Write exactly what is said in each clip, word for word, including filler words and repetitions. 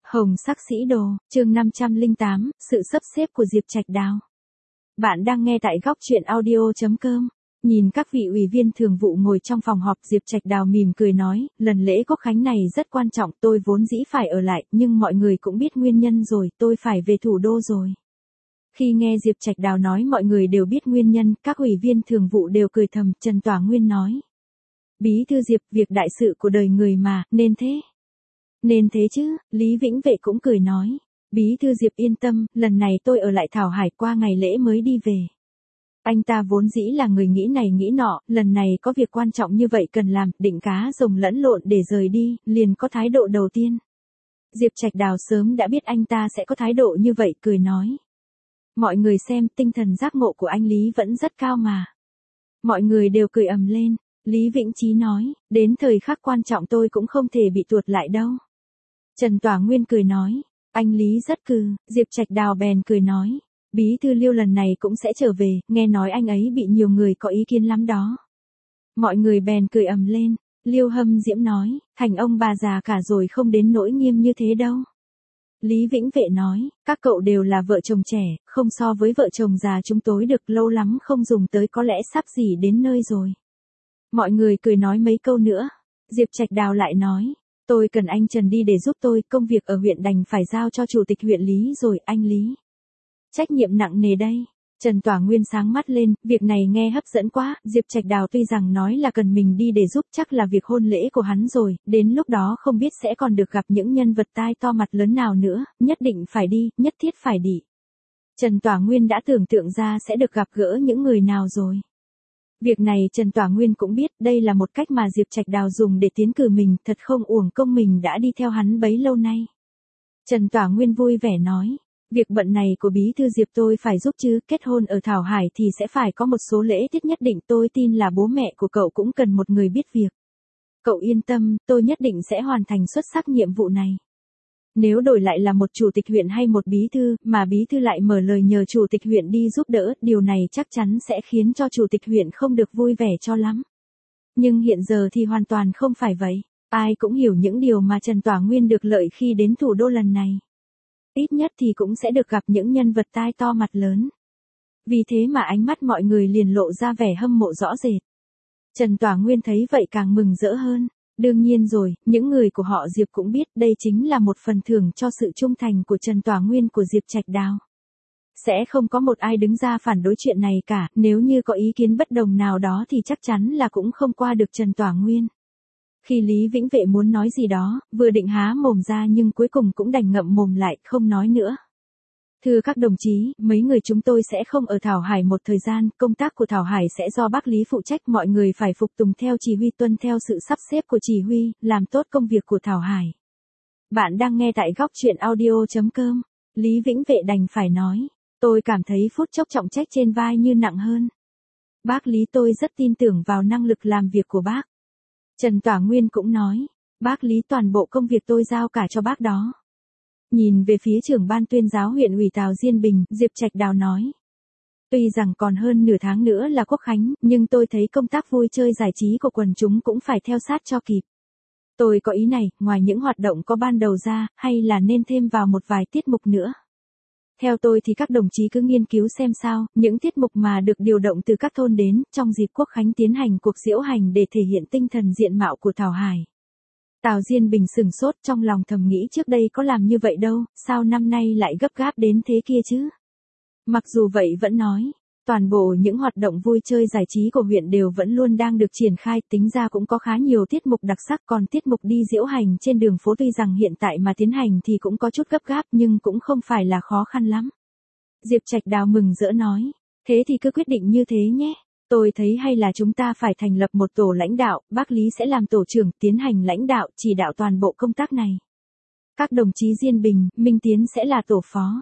Hồng sắc sĩ đồ, chương năm trăm lẻ tám, sự sắp xếp của Diệp Trạch Đào. Bạn đang nghe tại góc truyện audio chấm com. Nhìn các vị ủy viên thường vụ ngồi trong phòng họp, Diệp Trạch Đào mỉm cười nói, lần lễ Quốc khánh này rất quan trọng, tôi vốn dĩ phải ở lại, nhưng mọi người cũng biết nguyên nhân rồi, tôi phải về thủ đô rồi. Khi nghe Diệp Trạch Đào nói mọi người đều biết nguyên nhân, các ủy viên thường vụ đều cười thầm. Trần Tỏa Nguyên nói, Bí thư Diệp, việc đại sự của đời người mà, nên thế. Nên thế chứ, Lý Vĩnh Vệ cũng cười nói. Bí thư Diệp yên tâm, lần này tôi ở lại Thảo Hải qua ngày lễ mới đi về. Anh ta vốn dĩ là người nghĩ này nghĩ nọ, lần này có việc quan trọng như vậy cần làm, định cá rồng lẫn lộn để rời đi, liền có thái độ đầu tiên. Diệp Trạch Đào sớm đã biết anh ta sẽ có thái độ như vậy, cười nói. Mọi người xem, tinh thần giác ngộ của anh Lý vẫn rất cao mà. Mọi người đều cười ầm lên. Lý Vĩnh Chí nói, đến thời khắc quan trọng tôi cũng không thể bị tuột lại đâu. Trần Tỏa Nguyên cười nói, anh Lý rất cừ. Diệp Trạch Đào bèn cười nói, Bí thư Liêu lần này cũng sẽ trở về, nghe nói anh ấy bị nhiều người có ý kiến lắm đó. Mọi người bèn cười ầm lên. Liêu Hâm Diễm nói, thành ông bà già cả rồi, không đến nỗi nghiêm như thế đâu. Lý Vĩnh Vệ nói, các cậu đều là vợ chồng trẻ, không so với vợ chồng già chúng tôi được, lâu lắm không dùng tới, có lẽ sắp gì đến nơi rồi. Mọi người cười nói mấy câu nữa. Diệp Trạch Đào lại nói, tôi cần anh Trần đi để giúp tôi, công việc ở huyện đành phải giao cho chủ tịch huyện Lý rồi, anh Lý. Trách nhiệm nặng nề đây. Trần Tỏa Nguyên sáng mắt lên, việc này nghe hấp dẫn quá. Diệp Trạch Đào tuy rằng nói là cần mình đi để giúp, chắc là việc hôn lễ của hắn rồi, đến lúc đó không biết sẽ còn được gặp những nhân vật tai to mặt lớn nào nữa, nhất định phải đi, nhất thiết phải đi. Trần Tỏa Nguyên đã tưởng tượng ra sẽ được gặp gỡ những người nào rồi. Việc này Trần Tỏa Nguyên cũng biết, đây là một cách mà Diệp Trạch Đào dùng để tiến cử mình, thật không uổng công mình đã đi theo hắn bấy lâu nay. Trần Tỏa Nguyên vui vẻ nói, việc bận này của Bí thư Diệp tôi phải giúp chứ, kết hôn ở Thảo Hải thì sẽ phải có một số lễ tiết nhất định, tôi tin là bố mẹ của cậu cũng cần một người biết việc. Cậu yên tâm, tôi nhất định sẽ hoàn thành xuất sắc nhiệm vụ này. Nếu đổi lại là một chủ tịch huyện hay một bí thư, mà bí thư lại mở lời nhờ chủ tịch huyện đi giúp đỡ, điều này chắc chắn sẽ khiến cho chủ tịch huyện không được vui vẻ cho lắm. Nhưng hiện giờ thì hoàn toàn không phải vậy. Ai cũng hiểu những điều mà Trần Tỏa Nguyên được lợi khi đến thủ đô lần này. Ít nhất thì cũng sẽ được gặp những nhân vật tai to mặt lớn. Vì thế mà ánh mắt mọi người liền lộ ra vẻ hâm mộ rõ rệt. Trần Tỏa Nguyên thấy vậy càng mừng rỡ hơn. Đương nhiên rồi, những người của họ Diệp cũng biết đây chính là một phần thưởng cho sự trung thành của Trần Tỏa Nguyên của Diệp Trạch Đào. Sẽ không có một ai đứng ra phản đối chuyện này cả, nếu như có ý kiến bất đồng nào đó thì chắc chắn là cũng không qua được Trần Tỏa Nguyên. Khi Lý Vĩnh Vệ muốn nói gì đó, vừa định há mồm ra nhưng cuối cùng cũng đành ngậm mồm lại, không nói nữa. Thưa các đồng chí, mấy người chúng tôi sẽ không ở Thảo Hải một thời gian, công tác của Thảo Hải sẽ do bác Lý phụ trách, mọi người phải phục tùng theo chỉ huy, tuân theo sự sắp xếp của chỉ huy, làm tốt công việc của Thảo Hải. Bạn đang nghe tại góc truyện audio chấm com. Lý Vĩnh Vệ đành phải nói, tôi cảm thấy phút chốc trọng trách trên vai như nặng hơn. Bác Lý, tôi rất tin tưởng vào năng lực làm việc của bác. Trần Tỏa Nguyên cũng nói, bác Lý, toàn bộ công việc tôi giao cả cho bác đó. Nhìn về phía trưởng ban tuyên giáo huyện ủy Tào Diên Bình, Diệp Trạch Đào nói. Tuy rằng còn hơn nửa tháng nữa là Quốc khánh, nhưng tôi thấy công tác vui chơi giải trí của quần chúng cũng phải theo sát cho kịp. Tôi có ý này, ngoài những hoạt động có ban đầu ra, hay là nên thêm vào một vài tiết mục nữa. Theo tôi thì các đồng chí cứ nghiên cứu xem sao, những tiết mục mà được điều động từ các thôn đến, trong dịp Quốc khánh tiến hành cuộc diễu hành để thể hiện tinh thần diện mạo của Thảo Hải. Tào Diên Bình sừng sốt, trong lòng thầm nghĩ trước đây có làm như vậy đâu, sao năm nay lại gấp gáp đến thế kia chứ. Mặc dù vậy vẫn nói, toàn bộ những hoạt động vui chơi giải trí của huyện đều vẫn luôn đang được triển khai, tính ra cũng có khá nhiều tiết mục đặc sắc, còn tiết mục đi diễu hành trên đường phố tuy rằng hiện tại mà tiến hành thì cũng có chút gấp gáp nhưng cũng không phải là khó khăn lắm. Diệp Trạch Đào mừng rỡ nói, thế thì cứ quyết định như thế nhé. Tôi thấy hay là chúng ta phải thành lập một tổ lãnh đạo, bác Lý sẽ làm tổ trưởng, tiến hành lãnh đạo, chỉ đạo toàn bộ công tác này. Các đồng chí Diên Bình, Minh Tiến sẽ là tổ phó.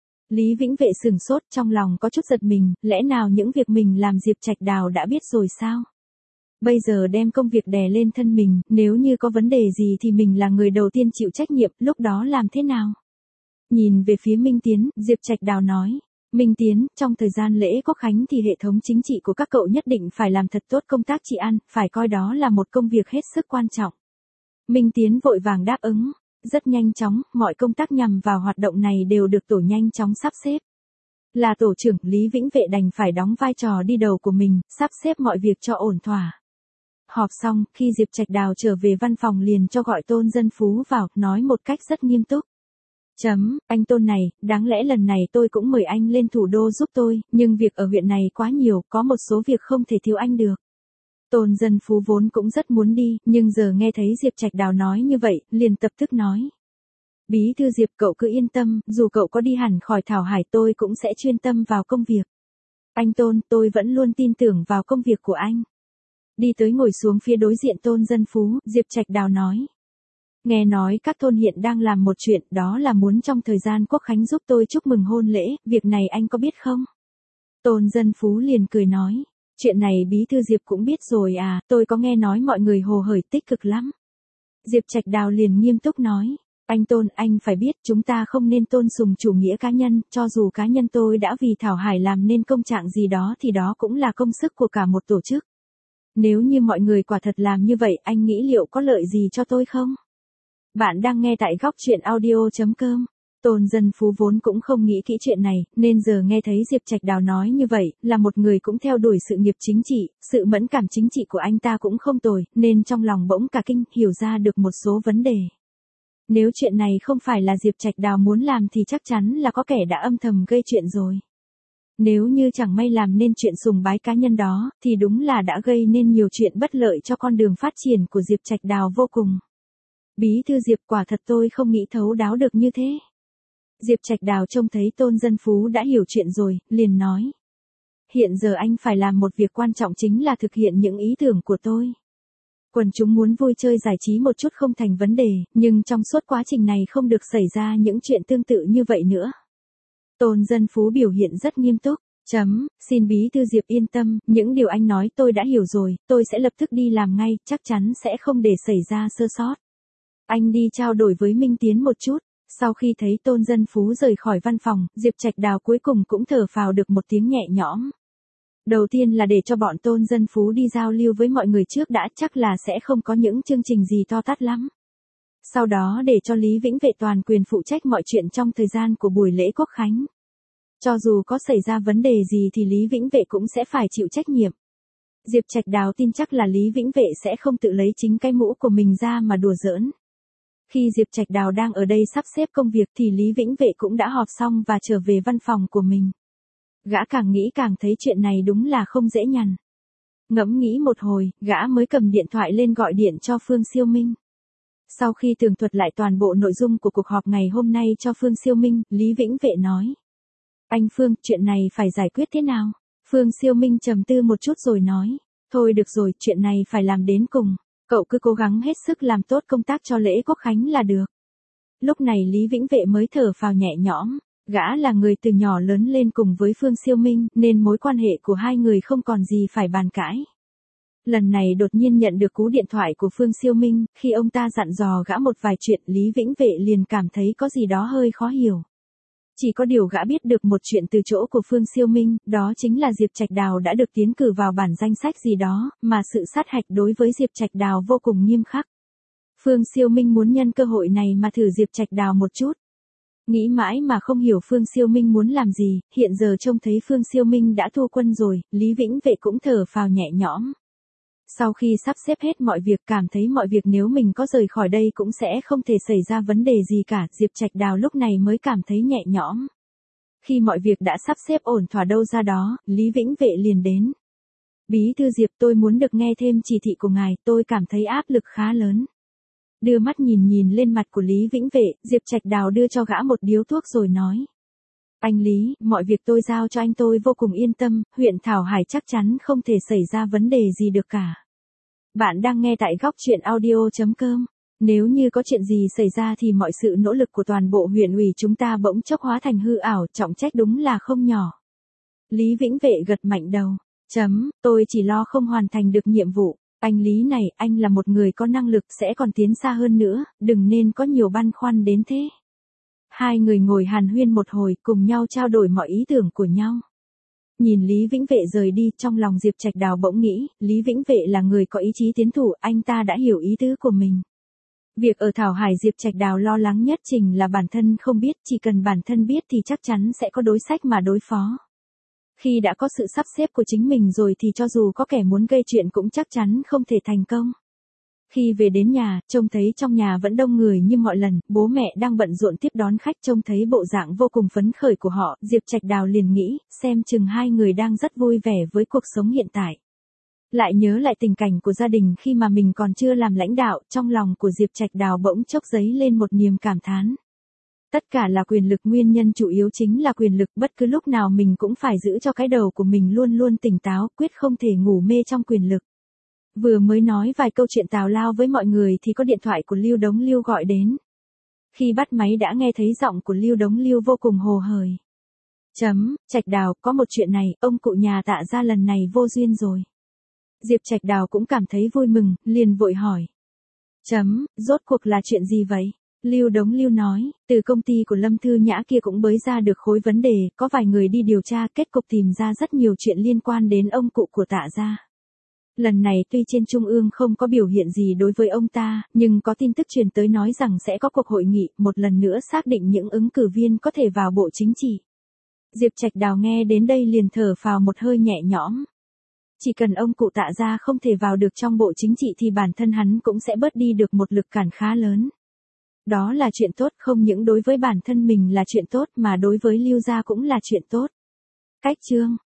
Lý Vĩnh Vệ sừng sốt, trong lòng có chút giật mình, lẽ nào những việc mình làm Diệp Trạch Đào đã biết rồi sao? Bây giờ đem công việc đè lên thân mình, nếu như có vấn đề gì thì mình là người đầu tiên chịu trách nhiệm, lúc đó làm thế nào? Nhìn về phía Minh Tiến, Diệp Trạch Đào nói. Minh Tiến, trong thời gian lễ Quốc khánh thì hệ thống chính trị của các cậu nhất định phải làm thật tốt công tác trị an, phải coi đó là một công việc hết sức quan trọng. Minh Tiến vội vàng đáp ứng. Rất nhanh chóng, mọi công tác nhằm vào hoạt động này đều được tổ nhanh chóng sắp xếp. Là tổ trưởng, Lý Vĩnh Vệ đành phải đóng vai trò đi đầu của mình, sắp xếp mọi việc cho ổn thỏa. Họp xong, khi Diệp Trạch Đào trở về văn phòng liền cho gọi Tôn Dân Phú vào, nói một cách rất nghiêm túc. Chấm, anh Tôn này, đáng lẽ lần này tôi cũng mời anh lên thủ đô giúp tôi, nhưng việc ở huyện này quá nhiều, có một số việc không thể thiếu anh được. Tôn Dân Phú vốn cũng rất muốn đi, nhưng giờ nghe thấy Diệp Trạch Đào nói như vậy, liền tập tức nói. Bí thư Diệp, cậu cứ yên tâm, dù cậu có đi hẳn khỏi Thảo Hải tôi cũng sẽ chuyên tâm vào công việc. Anh Tôn, tôi vẫn luôn tin tưởng vào công việc của anh. Đi tới ngồi xuống phía đối diện Tôn Dân Phú, Diệp Trạch Đào nói. Nghe nói các thôn hiện đang làm một chuyện, đó là muốn trong thời gian Quốc Khánh giúp tôi chúc mừng hôn lễ, việc này anh có biết không? Tôn Dân Phú liền cười nói. Chuyện này Bí thư Diệp cũng biết rồi à, tôi có nghe nói mọi người hồ hởi tích cực lắm. Diệp Trạch Đào liền nghiêm túc nói. Anh Tôn, anh phải biết chúng ta không nên tôn sùng chủ nghĩa cá nhân, cho dù cá nhân tôi đã vì Thảo Hải làm nên công trạng gì đó thì đó cũng là công sức của cả một tổ chức. Nếu như mọi người quả thật làm như vậy, anh nghĩ liệu có lợi gì cho tôi không? Bạn đang nghe tại góc truyện audio chấm com. Tôn Dân Phú vốn cũng không nghĩ kỹ chuyện này, nên giờ nghe thấy Diệp Trạch Đào nói như vậy, là một người cũng theo đuổi sự nghiệp chính trị, sự mẫn cảm chính trị của anh ta cũng không tồi, nên trong lòng bỗng cả kinh, hiểu ra được một số vấn đề. Nếu chuyện này không phải là Diệp Trạch Đào muốn làm thì chắc chắn là có kẻ đã âm thầm gây chuyện rồi. Nếu như chẳng may làm nên chuyện sùng bái cá nhân đó, thì đúng là đã gây nên nhiều chuyện bất lợi cho con đường phát triển của Diệp Trạch Đào vô cùng. Bí thư Diệp, quả thật tôi không nghĩ thấu đáo được như thế. Diệp Trạch Đào trông thấy Tôn Dân Phú đã hiểu chuyện rồi, liền nói. Hiện giờ anh phải làm một việc quan trọng chính là thực hiện những ý tưởng của tôi. Quần chúng muốn vui chơi giải trí một chút không thành vấn đề, nhưng trong suốt quá trình này không được xảy ra những chuyện tương tự như vậy nữa. Tôn Dân Phú biểu hiện rất nghiêm túc. Chấm, xin Bí thư Diệp yên tâm, những điều anh nói tôi đã hiểu rồi, tôi sẽ lập tức đi làm ngay, chắc chắn sẽ không để xảy ra sơ sót. Anh đi trao đổi với Minh Tiến một chút. Sau khi thấy Tôn Dân Phú rời khỏi văn phòng, Diệp Trạch Đào cuối cùng cũng thở phào được một tiếng nhẹ nhõm. Đầu tiên là để cho bọn Tôn Dân Phú đi giao lưu với mọi người trước đã, chắc là sẽ không có những chương trình gì to tát lắm. Sau đó để cho Lý Vĩnh Vệ toàn quyền phụ trách mọi chuyện trong thời gian của buổi lễ Quốc Khánh. Cho dù có xảy ra vấn đề gì thì Lý Vĩnh Vệ cũng sẽ phải chịu trách nhiệm. Diệp Trạch Đào tin chắc là Lý Vĩnh Vệ sẽ không tự lấy chính cái mũ của mình ra mà đùa giỡn. Khi Diệp Trạch Đào đang ở đây sắp xếp công việc thì Lý Vĩnh Vệ cũng đã họp xong và trở về văn phòng của mình. Gã càng nghĩ càng thấy chuyện này đúng là không dễ nhằn. Ngẫm nghĩ một hồi, gã mới cầm điện thoại lên gọi điện cho Phương Siêu Minh. Sau khi tường thuật lại toàn bộ nội dung của cuộc họp ngày hôm nay cho Phương Siêu Minh, Lý Vĩnh Vệ nói. Anh Phương, chuyện này phải giải quyết thế nào? Phương Siêu Minh trầm tư một chút rồi nói. Thôi được rồi, chuyện này phải làm đến cùng. Cậu cứ cố gắng hết sức làm tốt công tác cho lễ Quốc Khánh là được. Lúc này Lý Vĩnh Vệ mới thở phào nhẹ nhõm. Gã là người từ nhỏ lớn lên cùng với Phương Siêu Minh, nên mối quan hệ của hai người không còn gì phải bàn cãi. Lần này đột nhiên nhận được cú điện thoại của Phương Siêu Minh, khi ông ta dặn dò gã một vài chuyện, Lý Vĩnh Vệ liền cảm thấy có gì đó hơi khó hiểu. Chỉ có điều gã biết được một chuyện từ chỗ của Phương Siêu Minh, đó chính là Diệp Trạch Đào đã được tiến cử vào bản danh sách gì đó, mà sự sát hạch đối với Diệp Trạch Đào vô cùng nghiêm khắc. Phương Siêu Minh muốn nhân cơ hội này mà thử Diệp Trạch Đào một chút. Nghĩ mãi mà không hiểu Phương Siêu Minh muốn làm gì, hiện giờ trông thấy Phương Siêu Minh đã thua quân rồi, Lý Vĩnh Vệ cũng thở phào nhẹ nhõm. Sau khi sắp xếp hết mọi việc, cảm thấy mọi việc nếu mình có rời khỏi đây cũng sẽ không thể xảy ra vấn đề gì cả, Diệp Trạch Đào lúc này mới cảm thấy nhẹ nhõm. Khi mọi việc đã sắp xếp ổn thỏa đâu ra đó, Lý Vĩnh Vệ liền đến. Bí thư Diệp, tôi muốn được nghe thêm chỉ thị của ngài, tôi cảm thấy áp lực khá lớn. Đưa mắt nhìn nhìn lên mặt của Lý Vĩnh Vệ, Diệp Trạch Đào đưa cho gã một điếu thuốc rồi nói. Anh Lý, mọi việc tôi giao cho anh tôi vô cùng yên tâm, huyện Thảo Hải chắc chắn không thể xảy ra vấn đề gì được cả. Bạn đang nghe tại góc truyện audio chấm com. Nếu như có chuyện gì xảy ra thì mọi sự nỗ lực của toàn bộ huyện ủy chúng ta bỗng chốc hóa thành hư ảo, trọng trách đúng là không nhỏ. Lý Vĩnh Vệ gật mạnh đầu. Chấm, tôi chỉ lo không hoàn thành được nhiệm vụ. Anh Lý này, anh là một người có năng lực sẽ còn tiến xa hơn nữa, đừng nên có nhiều băn khoăn đến thế. Hai người ngồi hàn huyên một hồi, cùng nhau trao đổi mọi ý tưởng của nhau. Nhìn Lý Vĩnh Vệ rời đi, trong lòng Diệp Trạch Đào bỗng nghĩ, Lý Vĩnh Vệ là người có ý chí tiến thủ, anh ta đã hiểu ý tứ của mình. Việc ở Thảo Hải Diệp Trạch Đào lo lắng nhất chính là bản thân không biết, chỉ cần bản thân biết thì chắc chắn sẽ có đối sách mà đối phó. Khi đã có sự sắp xếp của chính mình rồi thì cho dù có kẻ muốn gây chuyện cũng chắc chắn không thể thành công. Khi về đến nhà, trông thấy trong nhà vẫn đông người như mọi lần, bố mẹ đang bận rộn tiếp đón khách, trông thấy bộ dạng vô cùng phấn khởi của họ, Diệp Trạch Đào liền nghĩ, xem chừng hai người đang rất vui vẻ với cuộc sống hiện tại. Lại nhớ lại tình cảnh của gia đình khi mà mình còn chưa làm lãnh đạo, trong lòng của Diệp Trạch Đào bỗng chốc dấy lên một niềm cảm thán. Tất cả là quyền lực, nguyên nhân chủ yếu chính là quyền lực, bất cứ lúc nào mình cũng phải giữ cho cái đầu của mình luôn luôn tỉnh táo, quyết không thể ngủ mê trong quyền lực. Vừa mới nói vài câu chuyện tào lao với mọi người thì có điện thoại của Lưu Đống Lưu gọi đến. Khi bắt máy đã nghe thấy giọng của Lưu Đống Lưu vô cùng hồ hởi. Chấm, Trạch Đào, có một chuyện này, ông cụ nhà Tạ gia lần này vô duyên rồi. Diệp Trạch Đào cũng cảm thấy vui mừng, liền vội hỏi. Chấm, rốt cuộc là chuyện gì vậy? Lưu Đống Lưu nói, từ công ty của Lâm Thư Nhã kia cũng bới ra được khối vấn đề, có vài người đi điều tra, kết cục tìm ra rất nhiều chuyện liên quan đến ông cụ của Tạ gia. Lần này tuy trên trung ương không có biểu hiện gì đối với ông ta, nhưng có tin tức truyền tới nói rằng sẽ có cuộc hội nghị, một lần nữa xác định những ứng cử viên có thể vào Bộ Chính trị. Diệp Trạch Đào nghe đến đây liền thở phào một hơi nhẹ nhõm. Chỉ cần ông cụ Tạ gia không thể vào được trong Bộ Chính trị thì bản thân hắn cũng sẽ bớt đi được một lực cản khá lớn. Đó là chuyện tốt, không những đối với bản thân mình là chuyện tốt mà đối với Lưu gia cũng là chuyện tốt. Cách chương